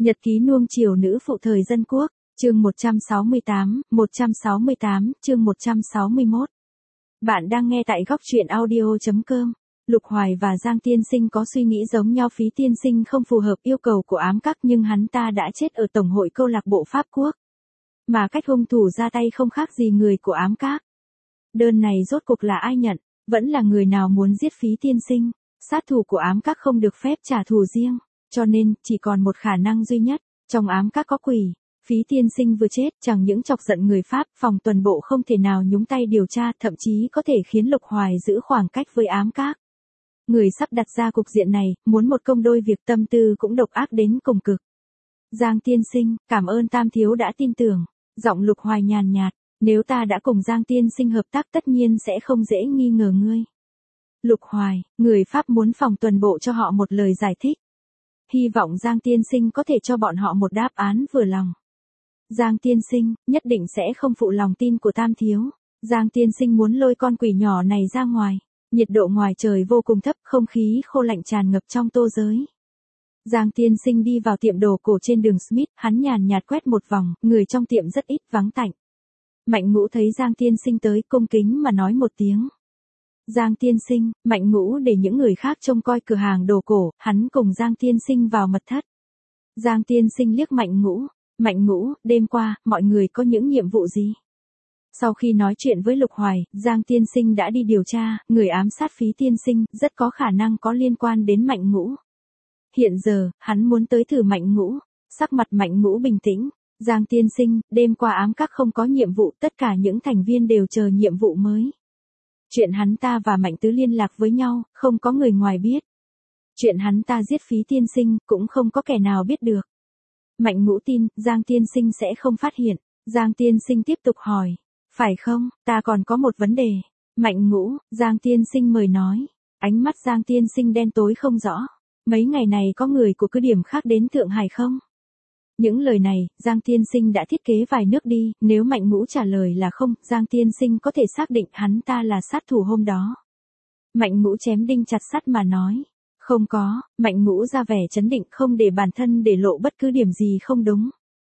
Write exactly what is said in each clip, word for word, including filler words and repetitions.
Nhật ký nuông chiều nữ phụ thời dân quốc, chương một trăm sáu mươi tám, một trăm sáu mươi tám, chương một trăm sáu mươi mốt. Bạn đang nghe tại góc truyện audio chấm com. Lục Hoài và Giang Tiên Sinh có suy nghĩ giống nhau. Phí Tiên Sinh không phù hợp yêu cầu của ám các, nhưng hắn ta đã chết ở Tổng hội câu lạc bộ Pháp Quốc. Mà cách hung thủ ra tay không khác gì người của ám các. Đơn này rốt cuộc là ai nhận, vẫn là người nào muốn giết Phí Tiên Sinh. Sát thủ của ám các không được phép trả thù riêng, cho nên chỉ còn một khả năng duy nhất, trong ám các có quỷ. Phí Tiên Sinh vừa chết, chẳng những chọc giận người Pháp, phòng tuần bộ không thể nào nhúng tay điều tra, thậm chí có thể khiến Lục Hoài giữ khoảng cách với ám các. Người sắp đặt ra cục diện này, muốn một công đôi việc, tâm tư cũng độc ác đến cùng cực. Giang Tiên Sinh, cảm ơn Tam Thiếu đã tin tưởng. Giọng Lục Hoài nhàn nhạt, nếu ta đã cùng Giang Tiên Sinh hợp tác tất nhiên sẽ không dễ nghi ngờ ngươi. Lục Hoài, người Pháp muốn phòng tuần bộ cho họ một lời giải thích. Hy vọng Giang Tiên Sinh có thể cho bọn họ một đáp án vừa lòng. Giang Tiên Sinh, nhất định sẽ không phụ lòng tin của Tam Thiếu. Giang Tiên Sinh muốn lôi con quỷ nhỏ này ra ngoài. Nhiệt độ ngoài trời vô cùng thấp, không khí khô lạnh tràn ngập trong tô giới. Giang Tiên Sinh đi vào tiệm đồ cổ trên đường Smith, hắn nhàn nhạt quét một vòng, người trong tiệm rất ít, vắng tạnh. Mạnh Ngũ thấy Giang Tiên Sinh tới, cung kính mà nói một tiếng. Giang Tiên Sinh, Mạnh Ngũ để những người khác trông coi cửa hàng đồ cổ, hắn cùng Giang Tiên Sinh vào mật thất. Giang Tiên Sinh liếc Mạnh Ngũ, Mạnh Ngũ, đêm qua, mọi người có những nhiệm vụ gì? Sau khi nói chuyện với Lục Hoài, Giang Tiên Sinh đã đi điều tra, người ám sát Phí Tiên Sinh, rất có khả năng có liên quan đến Mạnh Ngũ. Hiện giờ, hắn muốn tới thử Mạnh Ngũ, sắc mặt Mạnh Ngũ bình tĩnh. Giang Tiên Sinh, đêm qua ám các không có nhiệm vụ, tất cả những thành viên đều chờ nhiệm vụ mới. Chuyện hắn ta và Mạnh Tứ liên lạc với nhau, không có người ngoài biết. Chuyện hắn ta giết Phí Tiên Sinh, cũng không có kẻ nào biết được. Mạnh Ngũ tin, Giang Tiên Sinh sẽ không phát hiện. Giang Tiên Sinh tiếp tục hỏi, phải không, ta còn có một vấn đề. Mạnh Ngũ, Giang Tiên Sinh mời nói. Ánh mắt Giang Tiên Sinh đen tối không rõ. Mấy ngày này có người của cứ điểm khác đến Thượng Hải không? Những lời này, Giang Tiên Sinh đã thiết kế vài nước đi, nếu Mạnh Ngũ trả lời là không, Giang Tiên Sinh có thể xác định hắn ta là sát thủ hôm đó. Mạnh Ngũ chém đinh chặt sắt mà nói, không có. Mạnh Ngũ ra vẻ trấn định, không để bản thân để lộ bất cứ điểm gì không đúng.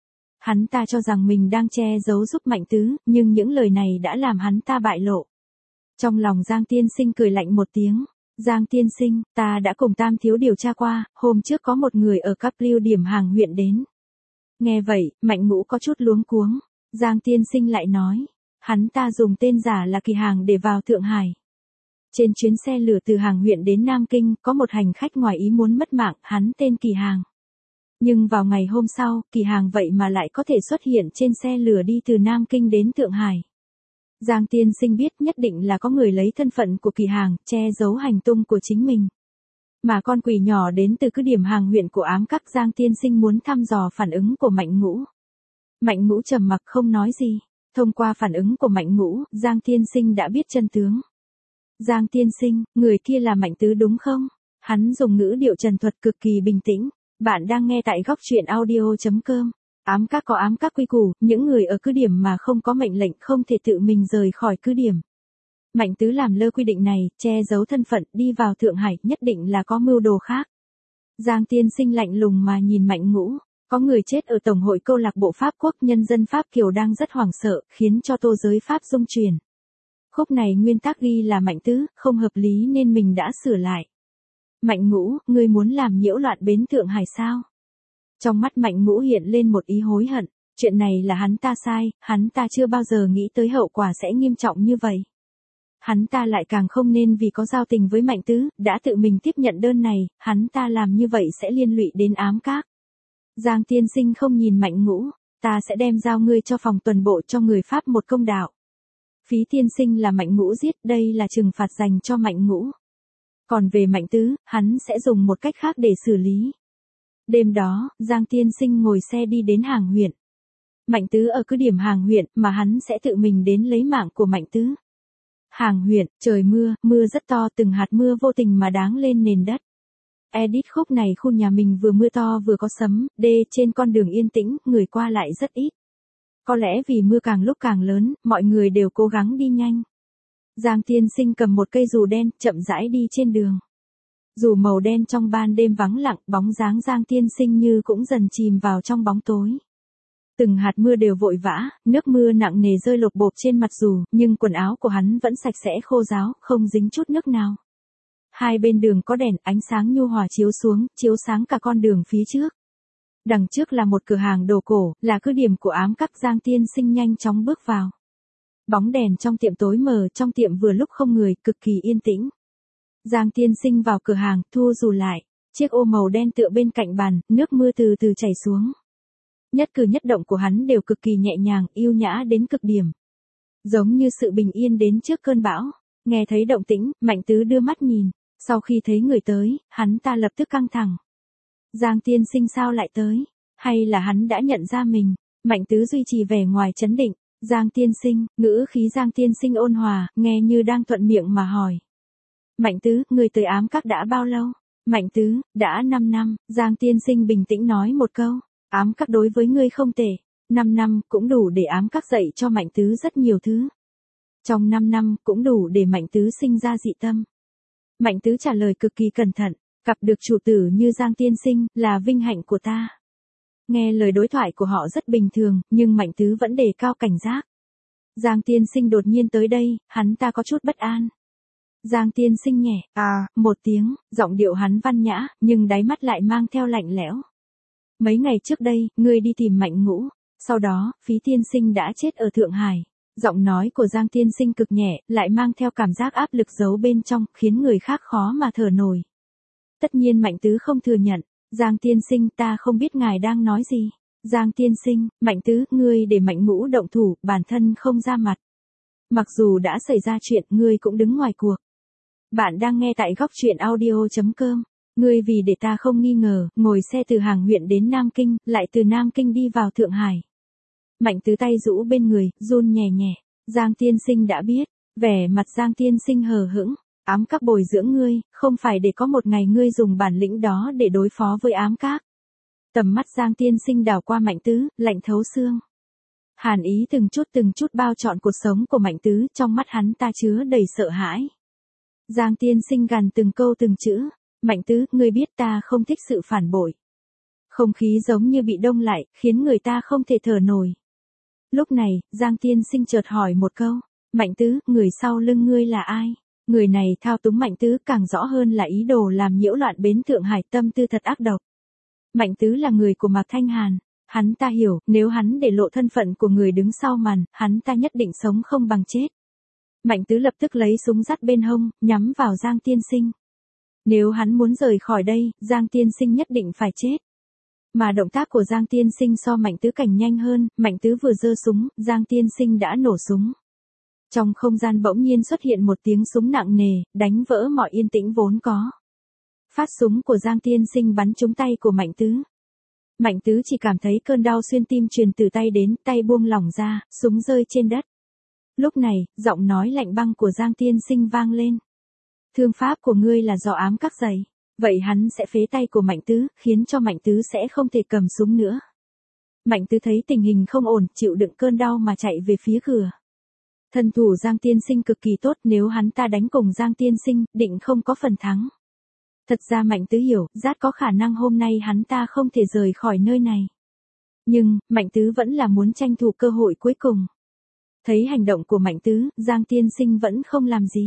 Hắn ta cho rằng mình đang che giấu giúp Mạnh Tứ, nhưng những lời này đã làm hắn ta bại lộ. Trong lòng Giang Tiên Sinh cười lạnh một tiếng. Giang Tiên Sinh, ta đã cùng Tam Thiếu điều tra qua, hôm trước có một người ở cấp lưu điểm hàng huyện đến. Nghe vậy, Mạnh Ngũ có chút luống cuống. Giang Tiên Sinh lại nói, hắn ta dùng tên giả là Kỳ Hàng để vào Thượng Hải. Trên chuyến xe lửa từ hàng huyện đến Nam Kinh, có một hành khách ngoài ý muốn mất mạng, hắn tên Kỳ Hàng. Nhưng vào ngày hôm sau, Kỳ Hàng vậy mà lại có thể xuất hiện trên xe lửa đi từ Nam Kinh đến Thượng Hải. Giang Tiên Sinh biết nhất định là có người lấy thân phận của Kỳ Hàng, che giấu hành tung của chính mình. Mà con quỷ nhỏ đến từ cứ điểm hàng huyện của ám các. Giang Tiên Sinh muốn thăm dò phản ứng của Mạnh Ngũ. Mạnh Ngũ trầm mặc không nói gì. Thông qua phản ứng của Mạnh Ngũ, Giang Tiên Sinh đã biết chân tướng. Giang Tiên Sinh, người kia là Mạnh Tứ đúng không? Hắn dùng ngữ điệu trần thuật cực kỳ bình tĩnh. Bạn đang nghe tại góc truyện audio chấm com. Ám các có ám các quy củ, những người ở cứ điểm mà không có mệnh lệnh không thể tự mình rời khỏi cứ điểm. Mạnh Tứ làm lơ quy định này, che giấu thân phận, đi vào Thượng Hải, nhất định là có mưu đồ khác. Giang Tiên Sinh lạnh lùng mà nhìn Mạnh Ngũ, có người chết ở Tổng hội câu lạc bộ Pháp Quốc, nhân dân Pháp Kiều đang rất hoảng sợ, khiến cho tô giới Pháp rung chuyển. Khúc này nguyên tắc ghi là Mạnh Tứ, không hợp lý nên mình đã sửa lại. Mạnh Ngũ, ngươi muốn làm nhiễu loạn bến Thượng Hải sao? Trong mắt Mạnh Ngũ hiện lên một ý hối hận, chuyện này là hắn ta sai, hắn ta chưa bao giờ nghĩ tới hậu quả sẽ nghiêm trọng như vậy. Hắn ta lại càng không nên vì có giao tình với Mạnh Tứ, đã tự mình tiếp nhận đơn này, hắn ta làm như vậy sẽ liên lụy đến ám các. Giang Tiên Sinh không nhìn Mạnh Ngũ, ta sẽ đem giao ngươi cho phòng tuần bộ cho người Pháp một công đạo. Phí Tiên Sinh là Mạnh Ngũ giết, đây là trừng phạt dành cho Mạnh Ngũ. Còn về Mạnh Tứ, hắn sẽ dùng một cách khác để xử lý. Đêm đó, Giang Tiên Sinh ngồi xe đi đến hàng huyện. Mạnh Tứ ở cứ điểm hàng huyện mà hắn sẽ tự mình đến lấy mạng của Mạnh Tứ. Hàng huyện, trời mưa, mưa rất to, từng hạt mưa vô tình mà đáng lên nền đất. Edit khúc này khu nhà mình vừa mưa to vừa có sấm, đê trên con đường yên tĩnh, người qua lại rất ít. Có lẽ vì mưa càng lúc càng lớn, mọi người đều cố gắng đi nhanh. Giang Tiên Sinh cầm một cây dù đen, chậm rãi đi trên đường. Dù màu đen trong ban đêm vắng lặng, bóng dáng Giang Tiên Sinh như cũng dần chìm vào trong bóng tối. Từng hạt mưa đều vội vã, nước mưa nặng nề rơi lộp bộp trên mặt dù, nhưng quần áo của hắn vẫn sạch sẽ khô ráo, không dính chút nước nào. Hai bên đường có đèn, ánh sáng nhu hòa chiếu xuống, chiếu sáng cả con đường phía trước. Đằng trước là một cửa hàng đồ cổ, là cứ điểm của ám các. Giang Tiên Sinh nhanh chóng bước vào. Bóng đèn trong tiệm tối mờ, trong tiệm vừa lúc không người, cực kỳ yên tĩnh. Giang Tiên Sinh vào cửa hàng, thu dù lại. Chiếc ô màu đen tựa bên cạnh bàn, nước mưa từ từ chảy xuống. Nhất cử nhất động của hắn đều cực kỳ nhẹ nhàng, yêu nhã đến cực điểm. Giống như sự bình yên đến trước cơn bão. Nghe thấy động tĩnh, Mạnh Tứ đưa mắt nhìn. Sau khi thấy người tới, hắn ta lập tức căng thẳng. Giang Tiên Sinh sao lại tới? Hay là hắn đã nhận ra mình? Mạnh Tứ duy trì vẻ ngoài trấn định. Giang Tiên Sinh, ngữ khí Giang Tiên Sinh ôn hòa, nghe như đang thuận miệng mà hỏi. Mạnh Tứ, người tới ám các đã bao lâu? Mạnh Tứ, đã năm năm. Giang Tiên Sinh bình tĩnh nói một câu. Ám các đối với ngươi không tệ. năm năm cũng đủ để ám các dạy cho Mạnh Tứ rất nhiều thứ. Trong năm năm cũng đủ để Mạnh Tứ sinh ra dị tâm. Mạnh Tứ trả lời cực kỳ cẩn thận. Gặp được chủ tử như Giang Tiên Sinh là vinh hạnh của ta. Nghe lời đối thoại của họ rất bình thường, nhưng Mạnh Tứ vẫn đề cao cảnh giác. Giang Tiên Sinh đột nhiên tới đây, hắn ta có chút bất an. Giang Tiên Sinh nhẹ, à, một tiếng, giọng điệu hắn văn nhã, nhưng đáy mắt lại mang theo lạnh lẽo. Mấy ngày trước đây, ngươi đi tìm Mạnh Ngũ, sau đó, Phí Tiên Sinh đã chết ở Thượng Hải. Giọng nói của Giang Tiên Sinh cực nhẹ, lại mang theo cảm giác áp lực giấu bên trong, khiến người khác khó mà thở nổi. Tất nhiên Mạnh Tứ không thừa nhận. Giang Tiên Sinh, ta không biết ngài đang nói gì. Giang Tiên Sinh, Mạnh Tứ, ngươi để Mạnh Ngũ động thủ, bản thân không ra mặt. Mặc dù đã xảy ra chuyện, ngươi cũng đứng ngoài cuộc. Bạn đang nghe tại góc truyện audio chấm com. Ngươi vì để ta không nghi ngờ, ngồi xe từ Hàng huyện đến Nam Kinh, lại từ Nam Kinh đi vào Thượng Hải. Mạnh Tứ tay rũ bên người, run nhẹ nhẹ. Giang Tiên Sinh đã biết. Vẻ mặt Giang Tiên Sinh hờ hững. Ám các bồi dưỡng ngươi, không phải để có một ngày ngươi dùng bản lĩnh đó để đối phó với ám các. Tầm mắt Giang Tiên Sinh đảo qua Mạnh Tứ, lạnh thấu xương. Hàn ý từng chút từng chút bao trọn cuộc sống của Mạnh Tứ, trong mắt hắn ta chứa đầy sợ hãi. Giang Tiên Sinh gằn từng câu từng chữ. Mạnh Tứ, ngươi biết ta không thích sự phản bội. Không khí giống như bị đông lại, khiến người ta không thể thở nổi. Lúc này, Giang Tiên Sinh chợt hỏi một câu. Mạnh Tứ, người sau lưng ngươi là ai? Người này thao túng Mạnh Tứ càng rõ hơn là ý đồ làm nhiễu loạn bến Thượng Hải, tâm tư thật ác độc. Mạnh Tứ là người của Mạc Thanh Hàn. Hắn ta hiểu, nếu hắn để lộ thân phận của người đứng sau màn, hắn ta nhất định sống không bằng chết. Mạnh Tứ lập tức lấy súng dắt bên hông, nhắm vào Giang Tiên Sinh. Nếu hắn muốn rời khỏi đây, Giang Tiên Sinh nhất định phải chết. Mà động tác của Giang Tiên Sinh so Mạnh Tứ cảnh nhanh hơn, Mạnh Tứ vừa giơ súng, Giang Tiên Sinh đã nổ súng. Trong không gian bỗng nhiên xuất hiện một tiếng súng nặng nề, đánh vỡ mọi yên tĩnh vốn có. Phát súng của Giang Tiên Sinh bắn trúng tay của Mạnh Tứ. Mạnh Tứ chỉ cảm thấy cơn đau xuyên tim truyền từ tay đến, tay buông lỏng ra, súng rơi trên đất. Lúc này, giọng nói lạnh băng của Giang Tiên Sinh vang lên. Thương pháp của ngươi là do ám các dày. Vậy hắn sẽ phế tay của Mạnh Tứ, khiến cho Mạnh Tứ sẽ không thể cầm súng nữa. Mạnh Tứ thấy tình hình không ổn, chịu đựng cơn đau mà chạy về phía cửa. Thân thủ Giang Tiên Sinh cực kỳ tốt, nếu hắn ta đánh cùng Giang Tiên Sinh, định không có phần thắng. Thật ra Mạnh Tứ hiểu, rất có khả năng hôm nay hắn ta không thể rời khỏi nơi này. Nhưng, Mạnh Tứ vẫn là muốn tranh thủ cơ hội cuối cùng. Thấy hành động của Mạnh Tứ, Giang Tiên Sinh vẫn không làm gì.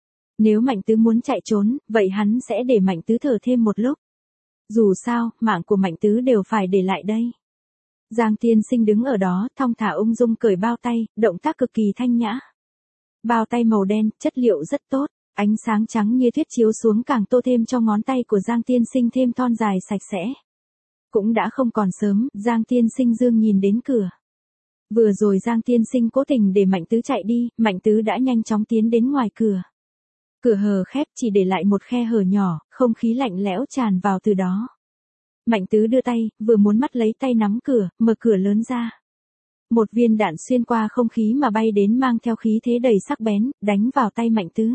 Nếu Mạnh Tứ muốn chạy trốn, vậy hắn sẽ để Mạnh Tứ thở thêm một lúc. Dù sao, mạng của Mạnh Tứ đều phải để lại đây. Giang Tiên Sinh đứng ở đó, thong thả ung dung cởi bao tay, động tác cực kỳ thanh nhã. Bao tay màu đen, chất liệu rất tốt, ánh sáng trắng như tuyết chiếu xuống càng tô thêm cho ngón tay của Giang Tiên Sinh thêm thon dài sạch sẽ. Cũng đã không còn sớm, Giang Tiên Sinh dương nhìn đến cửa. Vừa rồi Giang Tiên Sinh cố tình để Mạnh Tứ chạy đi, Mạnh Tứ đã nhanh chóng tiến đến ngoài cửa. Cửa hờ khép chỉ để lại một khe hở nhỏ, không khí lạnh lẽo tràn vào từ đó. Mạnh Tứ đưa tay, vừa muốn mắt lấy tay nắm cửa, mở cửa lớn ra. Một viên đạn xuyên qua không khí mà bay đến mang theo khí thế đầy sắc bén, đánh vào tay Mạnh Tứ.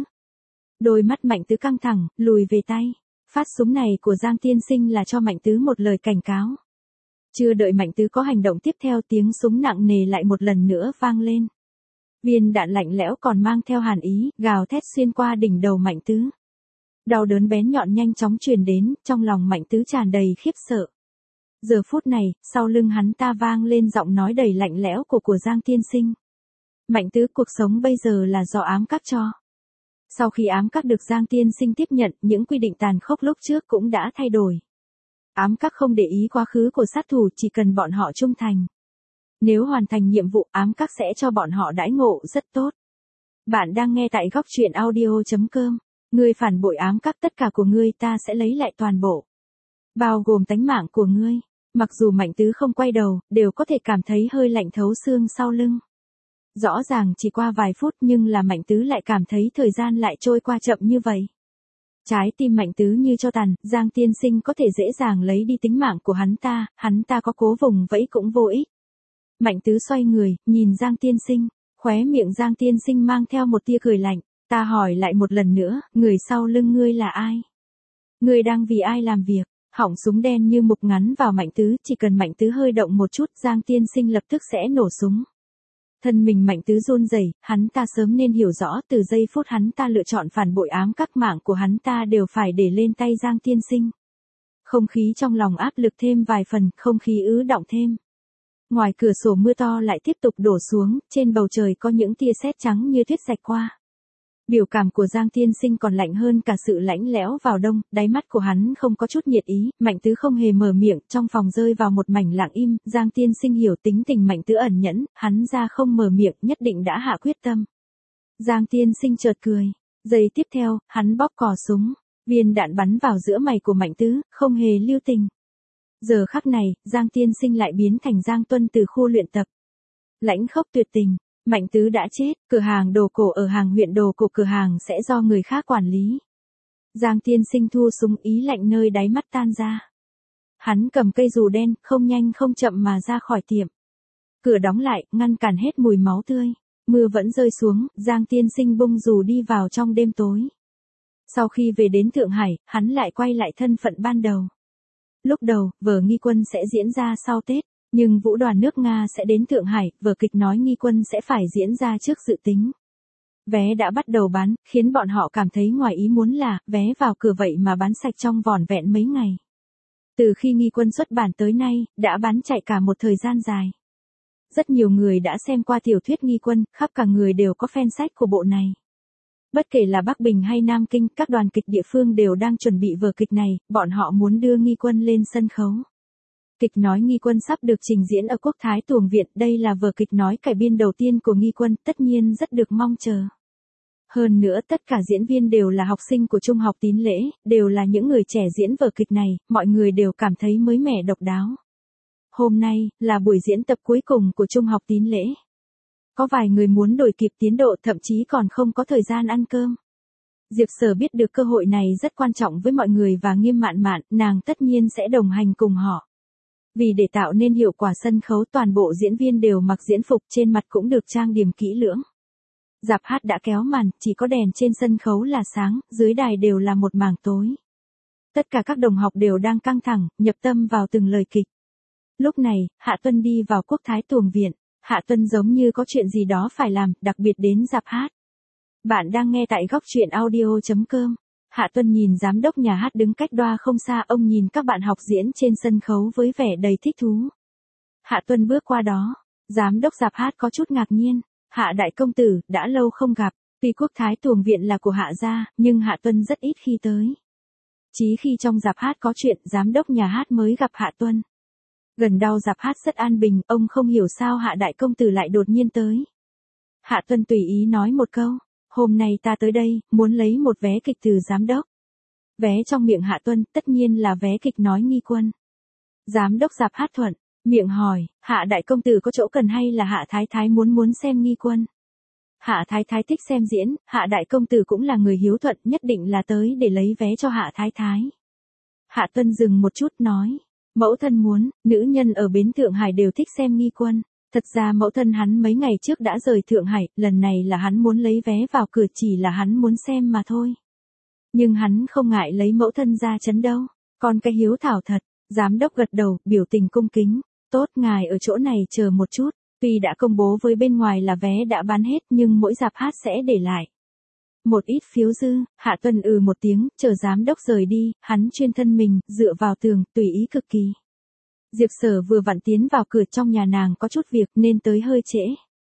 Đôi mắt Mạnh Tứ căng thẳng, lùi về tay. Phát súng này của Giang Tiên Sinh là cho Mạnh Tứ một lời cảnh cáo. Chưa đợi Mạnh Tứ có hành động tiếp theo, tiếng súng nặng nề lại một lần nữa vang lên. Viên đạn lạnh lẽo còn mang theo hàn ý, gào thét xuyên qua đỉnh đầu Mạnh Tứ. Đau đớn bén nhọn nhanh chóng truyền đến, trong lòng Mạnh Tứ tràn đầy khiếp sợ. Giờ phút này, sau lưng hắn ta vang lên giọng nói đầy lạnh lẽo của của Giang Tiên Sinh. Mạnh Tứ, cuộc sống bây giờ là do ám các cho. Sau khi ám các được Giang Tiên Sinh tiếp nhận, những quy định tàn khốc lúc trước cũng đã thay đổi. Ám các không để ý quá khứ của sát thủ, chỉ cần bọn họ trung thành. Nếu hoàn thành nhiệm vụ, ám các sẽ cho bọn họ đãi ngộ rất tốt. Bạn đang nghe tại góc truyện audio chấm com. Ngươi phản bội ám các, tất cả của ngươi ta sẽ lấy lại toàn bộ. Bao gồm tánh mạng của ngươi. Mặc dù Mạnh Tứ không quay đầu, đều có thể cảm thấy hơi lạnh thấu xương sau lưng. Rõ ràng chỉ qua vài phút nhưng là Mạnh Tứ lại cảm thấy thời gian lại trôi qua chậm như vậy. Trái tim Mạnh Tứ như cho tàn, Giang Tiên Sinh có thể dễ dàng lấy đi tính mạng của hắn ta, hắn ta có cố vùng vẫy cũng vô ích. Mạnh Tứ xoay người, nhìn Giang Tiên Sinh, khóe miệng Giang Tiên Sinh mang theo một tia cười lạnh, ta hỏi lại một lần nữa, người sau lưng ngươi là ai? Ngươi đang vì ai làm việc? Họng súng đen như mục ngắn vào Mạnh Tứ, chỉ cần Mạnh Tứ hơi động một chút, Giang Tiên Sinh lập tức sẽ nổ súng. Thân mình Mạnh Tứ run rẩy, hắn ta sớm nên hiểu rõ, từ giây phút hắn ta lựa chọn phản bội ám các, mạng của hắn ta đều phải để lên tay Giang Tiên Sinh. Không khí trong lòng áp lực thêm vài phần, không khí ứ đọng thêm. Ngoài cửa sổ mưa to lại tiếp tục đổ xuống, trên bầu trời có những tia sét trắng như tuyết rạch qua. Biểu cảm của Giang Tiên Sinh còn lạnh hơn cả sự lãnh lẽo vào đông, đáy mắt của hắn không có chút nhiệt ý, Mạnh Tứ không hề mở miệng, trong phòng rơi vào một mảnh lặng im, Giang Tiên Sinh hiểu tính tình Mạnh Tứ ẩn nhẫn, hắn ra không mở miệng, nhất định đã hạ quyết tâm. Giang Tiên Sinh chợt cười, giây tiếp theo, hắn bóp cò súng, viên đạn bắn vào giữa mày của Mạnh Tứ, không hề lưu tình. Giờ khắc này, Giang Tiên Sinh lại biến thành Giang Tuân từ khu luyện tập. Lãnh khốc tuyệt tình. Mạnh Tứ đã chết, cửa hàng đồ cổ ở hàng huyện đồ cổ cửa hàng sẽ do người khác quản lý. Giang Tiên Sinh thu súng, ý lạnh nơi đáy mắt tan ra. Hắn cầm cây dù đen, không nhanh không chậm mà ra khỏi tiệm. Cửa đóng lại, ngăn cản hết mùi máu tươi. Mưa vẫn rơi xuống, Giang Tiên Sinh bung dù đi vào trong đêm tối. Sau khi về đến Thượng Hải, hắn lại quay lại thân phận ban đầu. Lúc đầu, vở Nghi Quân sẽ diễn ra sau Tết. Nhưng vũ đoàn nước Nga sẽ đến Thượng Hải, vở kịch nói Nghi Quân sẽ phải diễn ra trước dự tính. Vé đã bắt đầu bán, khiến bọn họ cảm thấy ngoài ý muốn là, vé vào cửa vậy mà bán sạch trong vỏn vẹn mấy ngày. Từ khi Nghi Quân xuất bản tới nay, đã bán chạy cả một thời gian dài. Rất nhiều người đã xem qua tiểu thuyết Nghi Quân, khắp cả người đều có fan sách của bộ này. Bất kể là Bắc Bình hay Nam Kinh, các đoàn kịch địa phương đều đang chuẩn bị vở kịch này, bọn họ muốn đưa Nghi Quân lên sân khấu. Kịch nói Nghi Quân sắp được trình diễn ở Quốc Thái Tuồng Viện, đây là vở kịch nói cải biên đầu tiên của Nghi Quân, tất nhiên rất được mong chờ. Hơn nữa tất cả diễn viên đều là học sinh của Trung học Tín Lễ, đều là những người trẻ diễn vở kịch này, mọi người đều cảm thấy mới mẻ độc đáo. Hôm nay, là buổi diễn tập cuối cùng của Trung học Tín Lễ. Có vài người muốn đổi kịp tiến độ, thậm chí còn không có thời gian ăn cơm. Diệp Sở biết được cơ hội này rất quan trọng với mọi người và Nghiêm Mạn Mạn, nàng tất nhiên sẽ đồng hành cùng họ. Vì để tạo nên hiệu quả sân khấu, toàn bộ diễn viên đều mặc diễn phục, trên mặt cũng được trang điểm kỹ lưỡng. Rạp hát đã kéo màn, chỉ có đèn trên sân khấu là sáng, dưới đài đều là một mảng tối. Tất cả các đồng học đều đang căng thẳng, nhập tâm vào từng lời kịch. Lúc này, Hạ Tuân đi vào Quốc Thái Tuồng Viện. Hạ Tuân giống như có chuyện gì đó phải làm, đặc biệt đến rạp hát. Bạn đang nghe tại góc truyện audio chấm com. Hạ Tuân nhìn giám đốc nhà hát đứng cách đoa không xa, ông nhìn các bạn học diễn trên sân khấu với vẻ đầy thích thú. Hạ Tuân bước qua đó, giám đốc rạp hát có chút ngạc nhiên, Hạ đại công tử, đã lâu không gặp, tuy Quốc Thái Tuồng Viện là của Hạ gia, nhưng Hạ Tuân rất ít khi tới. Chí khi trong rạp hát có chuyện, giám đốc nhà hát mới gặp Hạ Tuân. Gần đâu rạp hát rất an bình, ông không hiểu sao Hạ đại công tử lại đột nhiên tới. Hạ Tuân tùy ý nói một câu, hôm nay ta tới đây, muốn lấy một vé kịch từ giám đốc. Vé trong miệng Hạ Tuân, tất nhiên là vé kịch nói Nghi Quân. Giám đốc rạp hát thuận, miệng hỏi, Hạ đại công tử có chỗ cần hay là Hạ thái thái muốn muốn xem Nghi Quân? Hạ thái thái thích xem diễn, Hạ đại công tử cũng là người hiếu thuận, nhất định là tới để lấy vé cho Hạ thái thái. Hạ Tuân dừng một chút nói, mẫu thân muốn, nữ nhân ở bến Thượng Hải đều thích xem Nghi Quân. Thật ra mẫu thân hắn mấy ngày trước đã rời Thượng Hải, lần này là hắn muốn lấy vé vào cửa, chỉ là hắn muốn xem mà thôi. Nhưng hắn không ngại lấy mẫu thân ra chấn đâu, con cái hiếu thảo thật. Giám đốc gật đầu, biểu tình cung kính, tốt, ngài ở chỗ này chờ một chút, tuy đã công bố với bên ngoài là vé đã bán hết nhưng mỗi rạp hát sẽ để lại. Một ít phiếu dư, Hạ Tuân ừ một tiếng, chờ giám đốc rời đi, hắn chuyên thân mình, dựa vào tường, tùy ý cực kỳ. Diệp Sở vừa vặn tiến vào cửa, trong nhà nàng có chút việc nên tới hơi trễ.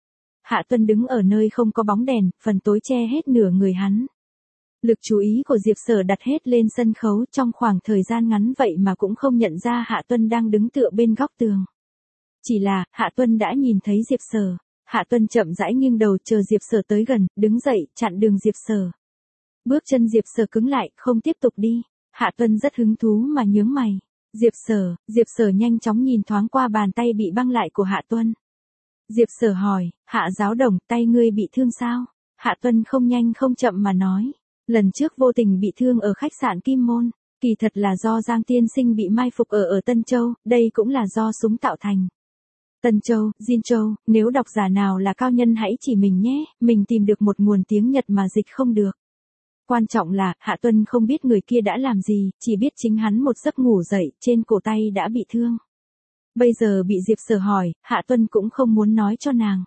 Hạ Tuân đứng ở nơi không có bóng đèn, phần tối che hết nửa người hắn. Lực chú ý của Diệp Sở đặt hết lên sân khấu, trong khoảng thời gian ngắn vậy mà cũng không nhận ra Hạ Tuân đang đứng tựa bên góc tường. Chỉ là, Hạ Tuân đã nhìn thấy Diệp Sở. Hạ Tuân chậm rãi nghiêng đầu chờ Diệp Sở tới gần, đứng dậy, chặn đường Diệp Sở. Bước chân Diệp Sở cứng lại, không tiếp tục đi. Hạ Tuân rất hứng thú mà nhướng mày. Diệp Sở, Diệp Sở nhanh chóng nhìn thoáng qua bàn tay bị băng lại của Hạ Tuân. Diệp Sở hỏi, Hạ giáo đồng, tay ngươi bị thương sao? Hạ Tuân không nhanh không chậm mà nói. Lần trước vô tình bị thương ở khách sạn Kim Môn, kỳ thật là do Giang tiên sinh bị mai phục ở ở Tân Châu, đây cũng là do súng tạo thành. Tân Châu, Diên Châu, nếu độc giả nào là cao nhân hãy chỉ mình nhé, mình tìm được một nguồn tiếng Nhật mà dịch không được. Quan trọng là, Hạ Tuân không biết người kia đã làm gì, chỉ biết chính hắn một giấc ngủ dậy, trên cổ tay đã bị thương. Bây giờ bị Diệp Sở hỏi, Hạ Tuân cũng không muốn nói cho nàng.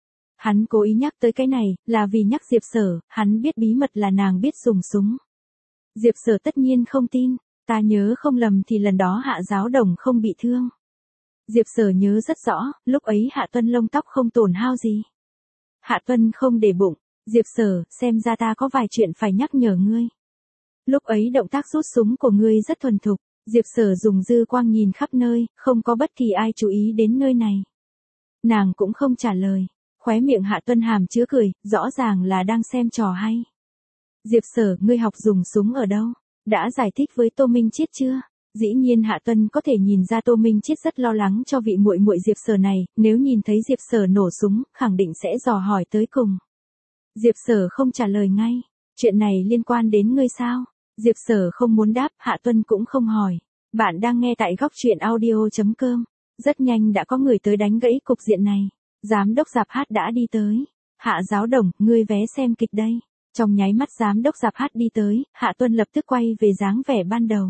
Hắn cố ý nhắc tới cái này, là vì nhắc Diệp Sở, hắn biết bí mật là nàng biết dùng súng. Diệp Sở tất nhiên không tin, ta nhớ không lầm thì lần đó Hạ giáo đồng không bị thương. Diệp Sở nhớ rất rõ, lúc ấy Hạ Tuân lông tóc không tổn hao gì. Hạ Tuân không để bụng, Diệp Sở, xem ra ta có vài chuyện phải nhắc nhở ngươi. Lúc ấy động tác rút súng của ngươi rất thuần thục, Diệp Sở dùng dư quang nhìn khắp nơi, không có bất kỳ ai chú ý đến nơi này. Nàng cũng không trả lời, khóe miệng Hạ Tuân hàm chứa cười, rõ ràng là đang xem trò hay. Diệp Sở, ngươi học dùng súng ở đâu? Đã giải thích với Tô Minh Chiết chưa? Dĩ nhiên Hạ Tuân có thể nhìn ra Tô Minh Chiết rất lo lắng cho vị muội muội Diệp Sở này, nếu nhìn thấy Diệp Sở nổ súng, khẳng định sẽ dò hỏi tới cùng. Diệp Sở không trả lời ngay, chuyện này liên quan đến ngươi sao? Diệp Sở không muốn đáp, Hạ Tuân cũng không hỏi. Bạn đang nghe tại góc truyện audio chấm com. Rất nhanh đã có người tới đánh gãy cục diện này. Giám đốc rạp hát đã đi tới. Hạ giáo đồng, ngươi vé xem kịch đây. Trong nháy mắt giám đốc rạp hát đi tới, Hạ Tuân lập tức quay về dáng vẻ ban đầu.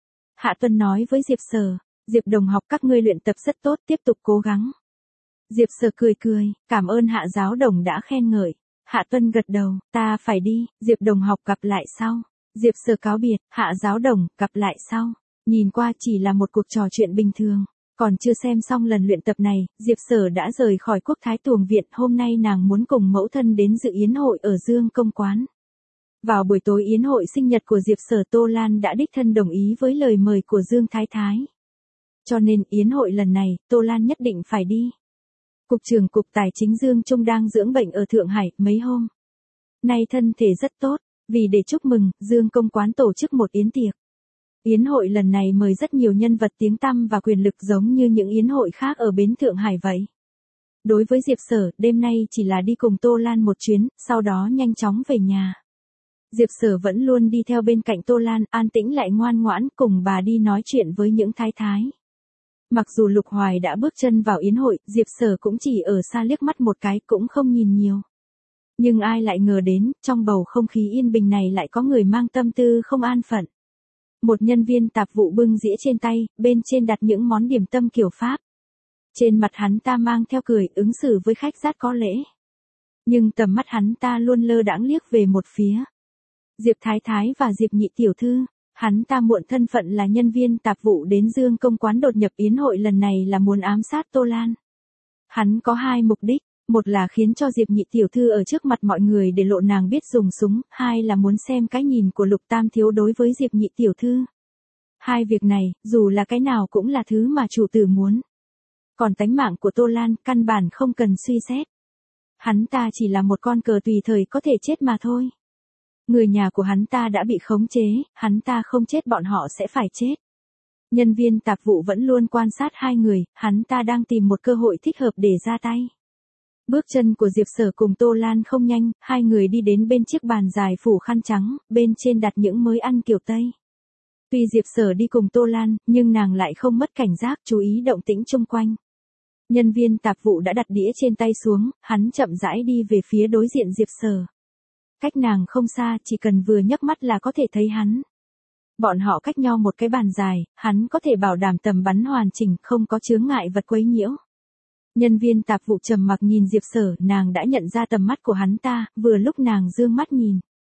Hạ Tuân nói với Diệp Sở, Diệp đồng học các ngươi luyện tập rất tốt, tiếp tục cố gắng. Diệp Sở cười cười, cảm ơn Hạ giáo đồng đã khen ngợi. Hạ Tuân gật đầu, ta phải đi, Diệp đồng học gặp lại sau. Diệp Sở cáo biệt, Hạ giáo đồng, gặp lại sau. Nhìn qua chỉ là một cuộc trò chuyện bình thường. Còn chưa xem xong lần luyện tập này, Diệp Sở đã rời khỏi Quốc Thái Tuồng Viện. Hôm nay nàng muốn cùng mẫu thân đến dự yến hội ở Dương Công Quán. Vào buổi tối yến hội sinh nhật của Diệp Sở, Tô Lan đã đích thân đồng ý với lời mời của Dương Thái Thái. Cho nên yến hội lần này, Tô Lan nhất định phải đi. Cục trưởng Cục Tài chính Dương Trung đang dưỡng bệnh ở Thượng Hải mấy hôm. Nay thân thể rất tốt, vì để chúc mừng, Dương Công Quán tổ chức một yến tiệc. Yến hội lần này mời rất nhiều nhân vật tiếng tăm và quyền lực giống như những yến hội khác ở bến Thượng Hải vậy. Đối với Diệp Sở, đêm nay chỉ là đi cùng Tô Lan một chuyến, sau đó nhanh chóng về nhà. Diệp Sở vẫn luôn đi theo bên cạnh Tô Lan, an tĩnh lại ngoan ngoãn, cùng bà đi nói chuyện với những thái thái. Mặc dù Lục Hoài đã bước chân vào yến hội, Diệp Sở cũng chỉ ở xa liếc mắt một cái, cũng không nhìn nhiều. Nhưng ai lại ngờ đến, trong bầu không khí yên bình này lại có người mang tâm tư không an phận. Một nhân viên tạp vụ bưng dĩa trên tay, bên trên đặt những món điểm tâm kiểu Pháp. Trên mặt hắn ta mang theo cười, ứng xử với khách rất có lễ. Nhưng tầm mắt hắn ta luôn lơ đãng liếc về một phía. Diệp Thái Thái và Diệp Nhị tiểu thư, hắn ta muộn thân phận là nhân viên tạp vụ đến Dương Công Quán đột nhập yến hội lần này là muốn ám sát Tô Lan. Hắn có hai mục đích, một là khiến cho Diệp Nhị tiểu thư ở trước mặt mọi người để lộ nàng biết dùng súng, hai là muốn xem cái nhìn của Lục Tam thiếu đối với Diệp Nhị tiểu thư. Hai việc này, dù là cái nào cũng là thứ mà chủ tử muốn. Còn tánh mạng của Tô Lan, căn bản không cần suy xét. Hắn ta chỉ là một con cờ tùy thời có thể chết mà thôi. Người nhà của hắn ta đã bị khống chế, hắn ta không chết bọn họ sẽ phải chết. Nhân viên tạp vụ vẫn luôn quan sát hai người, hắn ta đang tìm một cơ hội thích hợp để ra tay. Bước chân của Diệp Sở cùng Tô Lan không nhanh, hai người đi đến bên chiếc bàn dài phủ khăn trắng, bên trên đặt những mới ăn kiểu Tây. Tuy Diệp Sở đi cùng Tô Lan, nhưng nàng lại không mất cảnh giác chú ý động tĩnh xung quanh. Nhân viên tạp vụ đã đặt đĩa trên tay xuống, hắn chậm rãi đi về phía đối diện Diệp Sở. Cách nàng không xa, chỉ cần vừa nhấc mắt là có thể thấy hắn. Bọn họ cách nhau một cái bàn dài, hắn có thể bảo đảm tầm bắn hoàn chỉnh, không có chướng ngại vật quấy nhiễu. Nhân viên tạp vụ trầm mặc nhìn Diệp Sở, nàng đã nhận ra tầm mắt của hắn ta, vừa lúc nàng dương mắt nhìn.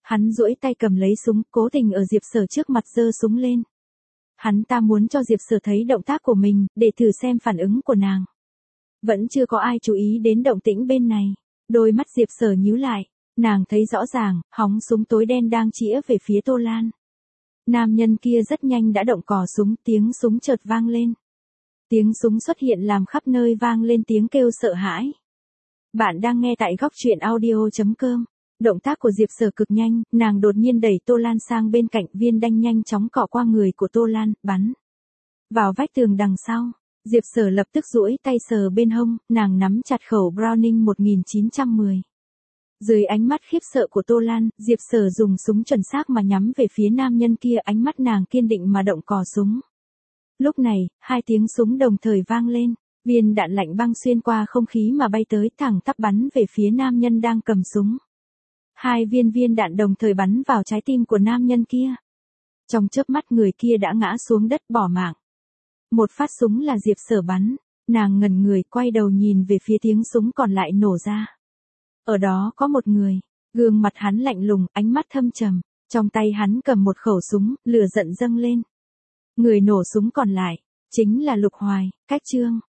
Hắn duỗi tay cầm lấy súng, cố tình ở Diệp Sở trước mặt giơ súng lên. Hắn ta muốn cho Diệp Sở thấy động tác của mình, để thử xem phản ứng của nàng. Vẫn chưa có ai chú ý đến động tĩnh bên này. Đôi mắt Diệp Sở nhíu lại, nàng thấy rõ ràng, hóng súng tối đen đang chĩa về phía Tô Lan. Nam nhân kia rất nhanh đã động cò súng, tiếng súng chợt vang lên. Tiếng súng xuất hiện làm khắp nơi vang lên tiếng kêu sợ hãi. Bạn đang nghe tại góc truyện audio chấm com. Động tác của Diệp Sở cực nhanh, nàng đột nhiên đẩy Tô Lan sang bên cạnh, viên đanh nhanh chóng cọ qua người của Tô Lan, bắn vào vách tường đằng sau. Diệp Sở lập tức duỗi tay sờ bên hông, nàng nắm chặt khẩu Browning một nghìn chín trăm mười. Dưới ánh mắt khiếp sợ của Tô Lan, Diệp Sở dùng súng chuẩn xác mà nhắm về phía nam nhân kia, ánh mắt nàng kiên định mà động cò súng. Lúc này, hai tiếng súng đồng thời vang lên, viên đạn lạnh băng xuyên qua không khí mà bay tới, thẳng tắp bắn về phía nam nhân đang cầm súng. Hai viên viên đạn đồng thời bắn vào trái tim của nam nhân kia. Trong chớp mắt người kia đã ngã xuống đất bỏ mạng. Một phát súng là Diệp Sở bắn, nàng ngẩn người quay đầu nhìn về phía tiếng súng còn lại nổ ra. Ở đó có một người, gương mặt hắn lạnh lùng, ánh mắt thâm trầm, trong tay hắn cầm một khẩu súng, lửa giận dâng lên. Người nổ súng còn lại, chính là Lục Hoài. Cách chương